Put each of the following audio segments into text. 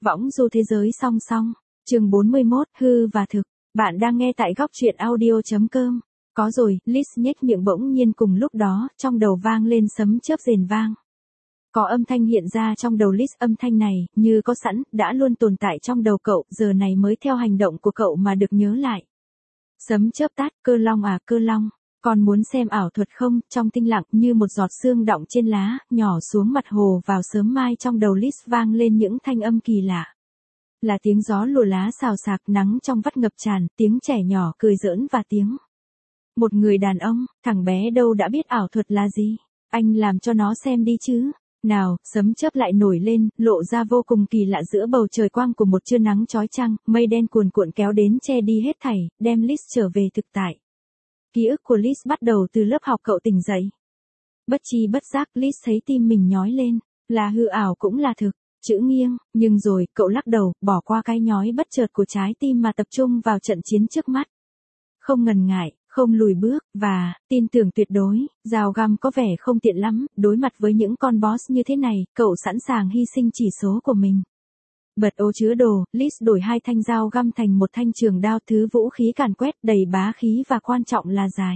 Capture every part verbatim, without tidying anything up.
Võng du thế giới song song. Chương bốn mươi mốt, hư và thực. Bạn đang nghe tại góc truyện audio.com. Có rồi, Liz nhếch miệng bỗng nhiên cùng lúc đó, trong đầu vang lên sấm chớp rền vang. Có âm thanh hiện ra trong đầu Liz, âm thanh này, như có sẵn, đã luôn tồn tại trong đầu cậu, giờ này mới theo hành động của cậu mà được nhớ lại. Sấm chớp tát, Cơ Long à Cơ Long, con muốn xem ảo thuật không? Trong tinh lặng như một giọt sương đọng trên lá, nhỏ xuống mặt hồ vào sớm mai, trong đầu Liz vang lên những thanh âm kỳ lạ. Là tiếng gió lùa lá xào xạc, nắng trong vắt ngập tràn, tiếng trẻ nhỏ cười giỡn và tiếng một người đàn ông, thằng bé đâu đã biết ảo thuật là gì, anh làm cho nó xem đi chứ. Nào, sấm chớp lại nổi lên, lộ ra vô cùng kỳ lạ giữa bầu trời quang của một trưa nắng chói chang, mây đen cuồn cuộn kéo đến che đi hết thảy, đem Liz trở về thực tại. Ký ức của Liz bắt đầu từ lớp học cậu tỉnh dậy. Bất chi bất giác Liz thấy tim mình nhói lên, là hư ảo cũng là thực, chữ nghiêng, nhưng rồi, cậu lắc đầu, bỏ qua cái nhói bất chợt của trái tim mà tập trung vào trận chiến trước mắt. Không ngần ngại, không lùi bước, và, tin tưởng tuyệt đối, dao găm có vẻ không tiện lắm, đối mặt với những con boss như thế này, cậu sẵn sàng hy sinh chỉ số của mình. Bật ô chứa đồ, Liz đổi hai thanh dao găm thành một thanh trường đao, thứ vũ khí càn quét, đầy bá khí và quan trọng là dài.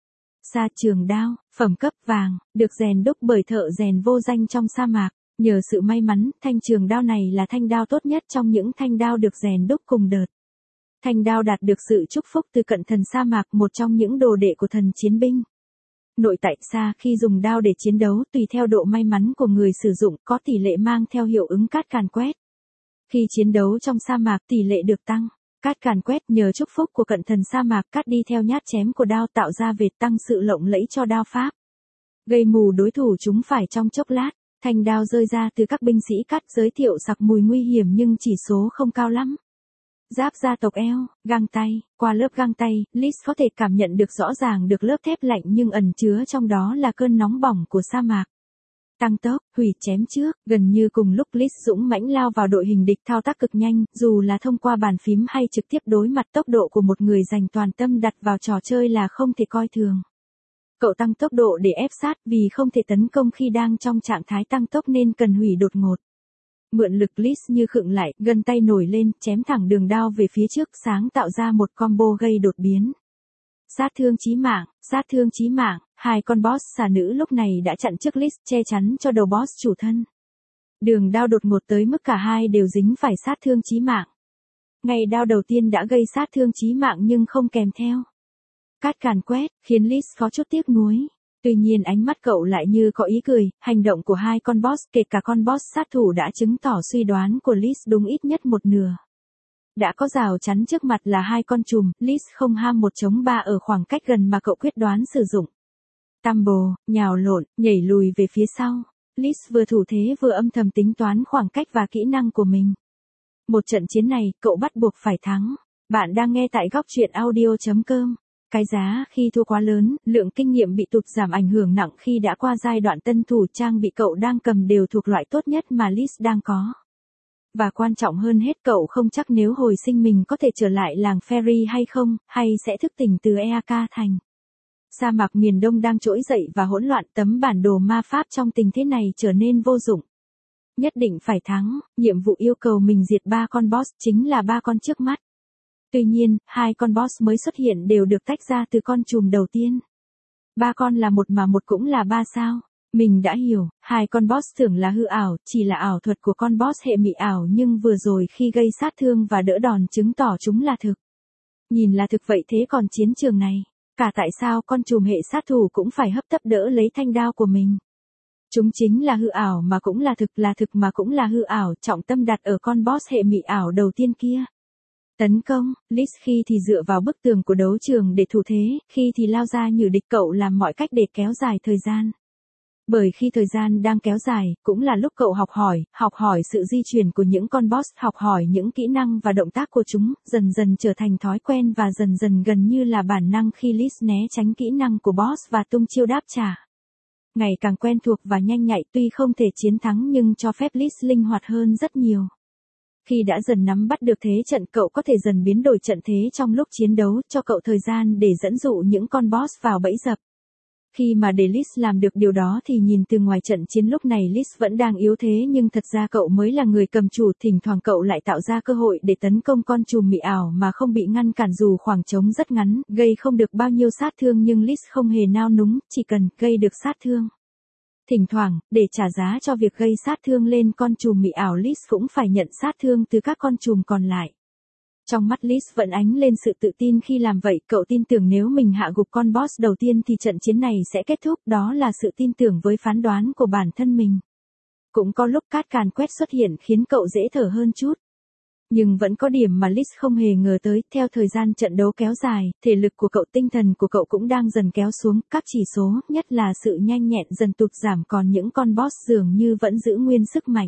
Sa trường đao, phẩm cấp vàng, được rèn đúc bởi thợ rèn vô danh trong sa mạc. Nhờ sự may mắn, thanh trường đao này là thanh đao tốt nhất trong những thanh đao được rèn đúc cùng đợt. Thanh đao đạt được sự chúc phúc từ cận thần sa mạc, một trong những đồ đệ của thần chiến binh. Nội tại Sa, khi dùng đao để chiến đấu, tùy theo độ may mắn của người sử dụng, có tỷ lệ mang theo hiệu ứng cát càn quét. Khi chiến đấu trong sa mạc, tỷ lệ được tăng. Cát càn quét nhờ chúc phúc của cận thần sa mạc, cát đi theo nhát chém của đao tạo ra vệt, tăng sự lộng lẫy cho đao pháp. Gây mù đối thủ chúng phải trong chốc lát. Thanh đao rơi ra từ các binh sĩ cát, giới thiệu sặc mùi nguy hiểm nhưng chỉ số không cao lắm. Giáp gia tộc eo, găng tay, qua lớp găng tay, Liz có thể cảm nhận được rõ ràng được lớp thép lạnh nhưng ẩn chứa trong đó là cơn nóng bỏng của sa mạc. Tăng tốc, hủy chém trước, gần như cùng lúc Liz dũng mãnh lao vào đội hình địch, thao tác cực nhanh, dù là thông qua bàn phím hay trực tiếp đối mặt, tốc độ của một người dành toàn tâm đặt vào trò chơi là không thể coi thường. Cậu tăng tốc độ để ép sát, vì không thể tấn công khi đang trong trạng thái tăng tốc nên cần hủy đột ngột. Mượn lực Liz như khựng lại, gân tay nổi lên, chém thẳng đường đao về phía trước, sáng tạo ra một combo gây đột biến. Sát thương chí mạng, sát thương chí mạng, hai con boss xà nữ lúc này đã chặn trước Liz, che chắn cho đầu boss chủ thân. Đường đao đột ngột tới mức cả hai đều dính phải sát thương chí mạng. Ngay đao đầu tiên đã gây sát thương chí mạng nhưng không kèm theo cát càn quét, khiến Liz có chút tiếc nuối. Tuy nhiên ánh mắt cậu lại như có ý cười, hành động của hai con boss, kể cả con boss sát thủ, đã chứng tỏ suy đoán của Liz đúng ít nhất một nửa. Đã có rào chắn trước mặt là hai con trùm, Liz không ham một chống ba ở khoảng cách gần mà cậu quyết đoán sử dụng. Tumble, nhào lộn, nhảy lùi về phía sau. Liz vừa thủ thế vừa âm thầm tính toán khoảng cách và kỹ năng của mình. Một trận chiến này, cậu bắt buộc phải thắng. Bạn đang nghe tại góc truyện audio.com. Cái giá khi thua quá lớn, lượng kinh nghiệm bị tụt giảm ảnh hưởng nặng khi đã qua giai đoạn tân thủ, trang bị cậu đang cầm đều thuộc loại tốt nhất mà Liz đang có. Và quan trọng hơn hết, cậu không chắc nếu hồi sinh mình có thể trở lại làng Fairy hay không, hay sẽ thức tỉnh từ e a ca thành. Sa mạc miền Đông đang trỗi dậy và hỗn loạn, tấm bản đồ ma pháp trong tình thế này trở nên vô dụng. Nhất định phải thắng, nhiệm vụ yêu cầu mình diệt ba con boss, chính là ba con trước mắt. Tuy nhiên, hai con boss mới xuất hiện đều được tách ra từ con trùm đầu tiên. Ba con là một mà một cũng là ba sao? Mình đã hiểu, hai con boss tưởng là hư ảo, chỉ là ảo thuật của con boss hệ mị ảo, nhưng vừa rồi khi gây sát thương và đỡ đòn chứng tỏ chúng là thực. Nhìn là thực vậy thế còn chiến trường này, cả tại sao con trùm hệ sát thủ cũng phải hấp tấp đỡ lấy thanh đao của mình? Chúng chính là hư ảo mà cũng là thực, là thực mà cũng là hư ảo, trọng tâm đặt ở con boss hệ mị ảo đầu tiên kia. Tấn công, Liz khi thì dựa vào bức tường của đấu trường để thủ thế, khi thì lao ra nhử địch, cậu làm mọi cách để kéo dài thời gian. Bởi khi thời gian đang kéo dài, cũng là lúc cậu học hỏi, học hỏi sự di chuyển của những con boss, học hỏi những kỹ năng và động tác của chúng, dần dần trở thành thói quen và dần dần gần như là bản năng khi Liz né tránh kỹ năng của boss và tung chiêu đáp trả. Ngày càng quen thuộc và nhanh nhạy, tuy không thể chiến thắng nhưng cho phép Liz linh hoạt hơn rất nhiều. Khi đã dần nắm bắt được thế trận, cậu có thể dần biến đổi trận thế trong lúc chiến đấu, cho cậu thời gian để dẫn dụ những con boss vào bẫy dập. Khi mà để Liz làm được điều đó thì nhìn từ ngoài trận chiến lúc này Liz vẫn đang yếu thế nhưng thật ra cậu mới là người cầm chủ, thỉnh thoảng cậu lại tạo ra cơ hội để tấn công con trùm mị ảo mà không bị ngăn cản dù khoảng trống rất ngắn, gây không được bao nhiêu sát thương nhưng Liz không hề nao núng, chỉ cần gây được sát thương. Thỉnh thoảng, để trả giá cho việc gây sát thương lên con trùm mị ảo Liz cũng phải nhận sát thương từ các con trùm còn lại. Trong mắt Liz vẫn ánh lên sự tự tin khi làm vậy, cậu tin tưởng nếu mình hạ gục con boss đầu tiên thì trận chiến này sẽ kết thúc, đó là sự tin tưởng với phán đoán của bản thân mình. Cũng có lúc cát càn quét xuất hiện khiến cậu dễ thở hơn chút. Nhưng vẫn có điểm mà Liz không hề ngờ tới, theo thời gian trận đấu kéo dài, thể lực của cậu, tinh thần của cậu cũng đang dần kéo xuống, các chỉ số, nhất là sự nhanh nhẹn dần tụt giảm còn những con boss dường như vẫn giữ nguyên sức mạnh.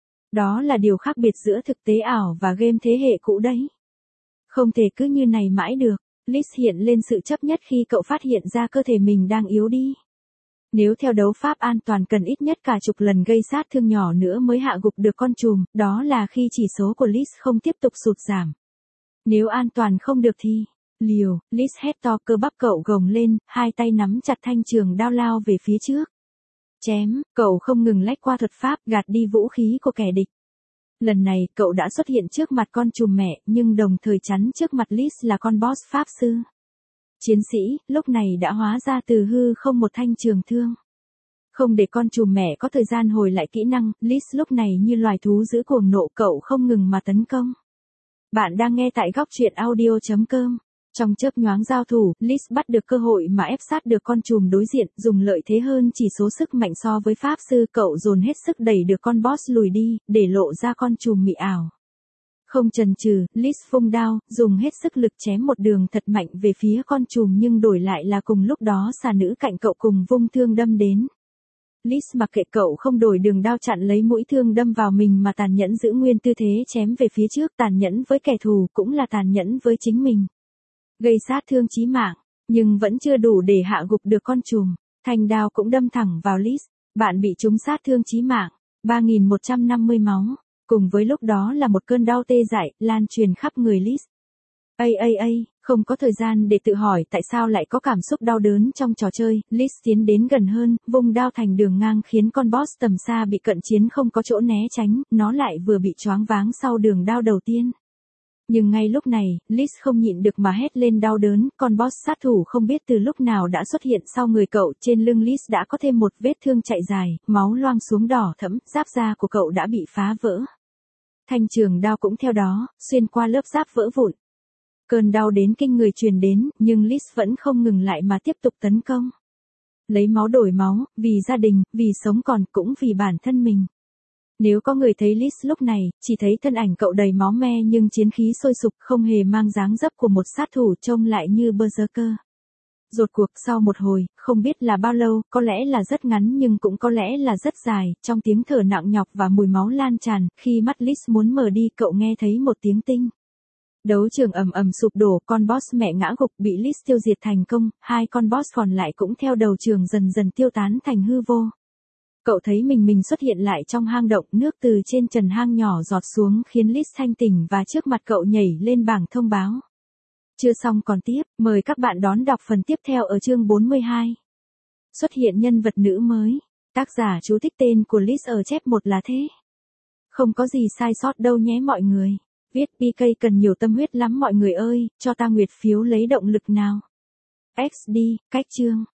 Đó là điều khác biệt giữa thực tế ảo và game thế hệ cũ đấy. Không thể cứ như này mãi được, Liz hiện lên sự chấp nhất khi cậu phát hiện ra cơ thể mình đang yếu đi. Nếu theo đấu pháp an toàn cần ít nhất cả chục lần gây sát thương nhỏ nữa mới hạ gục được con trùm, đó là khi chỉ số của Liz không tiếp tục sụt giảm. Nếu an toàn không được thì, liều, Liz hét to, cơ bắp cậu gồng lên, hai tay nắm chặt thanh trường đao lao về phía trước. Chém, cậu không ngừng lách qua thuật pháp, gạt đi vũ khí của kẻ địch. Lần này, cậu đã xuất hiện trước mặt con trùm mẹ, nhưng đồng thời chắn trước mặt Liz là con boss pháp sư. Chiến sĩ, lúc này đã hóa ra từ hư không một thanh trường thương. Không để con trùm mẹ có thời gian hồi lại kỹ năng, Liz lúc này như loài thú dữ cuồng nộ, cậu không ngừng mà tấn công. Bạn đang nghe tại góc truyện audio chấm com. Trong chớp nhoáng giao thủ, Liz bắt được cơ hội mà ép sát được con trùm đối diện, dùng lợi thế hơn chỉ số sức mạnh so với pháp sư, cậu dồn hết sức đẩy được con boss lùi đi, để lộ ra con trùm mị ảo. Không chần chừ, Liz vung đao, dùng hết sức lực chém một đường thật mạnh về phía con trùm nhưng đổi lại là cùng lúc đó xà nữ cạnh cậu cùng vung thương đâm đến. Liz mặc kệ cậu không đổi đường đao chặn lấy mũi thương đâm vào mình mà tàn nhẫn giữ nguyên tư thế chém về phía trước, tàn nhẫn với kẻ thù cũng là tàn nhẫn với chính mình. Gây sát thương chí mạng, nhưng vẫn chưa đủ để hạ gục được con trùm. Thanh đao cũng đâm thẳng vào Liz. Bạn bị trúng sát thương chí mạng, ba nghìn một trăm năm mươi máu. Cùng với lúc đó là một cơn đau tê dại, lan truyền khắp người Liz. Ây ây ây, không có thời gian để tự hỏi tại sao lại có cảm xúc đau đớn trong trò chơi, Liz tiến đến gần hơn, vung đao thành đường ngang khiến con boss tầm xa bị cận chiến không có chỗ né tránh, nó lại vừa bị choáng váng sau đường đao đầu tiên. Nhưng ngay lúc này, Liz không nhịn được mà hét lên đau đớn, con boss sát thủ không biết từ lúc nào đã xuất hiện sau người cậu, trên lưng Liz đã có thêm một vết thương chạy dài, máu loang xuống đỏ thẫm, giáp da của cậu đã bị phá vỡ. Thanh trường đao cũng theo đó, xuyên qua lớp giáp vỡ vụn. Cơn đau đến kinh người truyền đến, nhưng Liz vẫn không ngừng lại mà tiếp tục tấn công. Lấy máu đổi máu, vì gia đình, vì sống còn, cũng vì bản thân mình. Nếu có người thấy Liz lúc này, chỉ thấy thân ảnh cậu đầy máu me nhưng chiến khí sôi sục, không hề mang dáng dấp của một sát thủ, trông lại như berserker. Rốt cuộc sau một hồi, không biết là bao lâu, có lẽ là rất ngắn nhưng cũng có lẽ là rất dài, trong tiếng thở nặng nhọc và mùi máu lan tràn, khi mắt Liz muốn mở đi cậu nghe thấy một tiếng tinh. Đấu trường ầm ầm sụp đổ, con boss mẹ ngã gục bị Liz tiêu diệt thành công, hai con boss còn lại cũng theo đầu trường dần dần tiêu tán thành hư vô. Cậu thấy mình mình xuất hiện lại trong hang động, nước từ trên trần hang nhỏ giọt xuống khiến Liz thanh tỉnh và trước mặt cậu nhảy lên bảng thông báo. Chưa xong còn tiếp, mời các bạn đón đọc phần tiếp theo ở chương bốn mươi hai. Xuất hiện nhân vật nữ mới. Tác giả chú thích tên của Liz ở chép một là thế. Không có gì sai sót đâu nhé mọi người. Viết pê ca cần nhiều tâm huyết lắm mọi người ơi, cho ta nguyệt phiếu lấy động lực nào. ích đê, cách chương.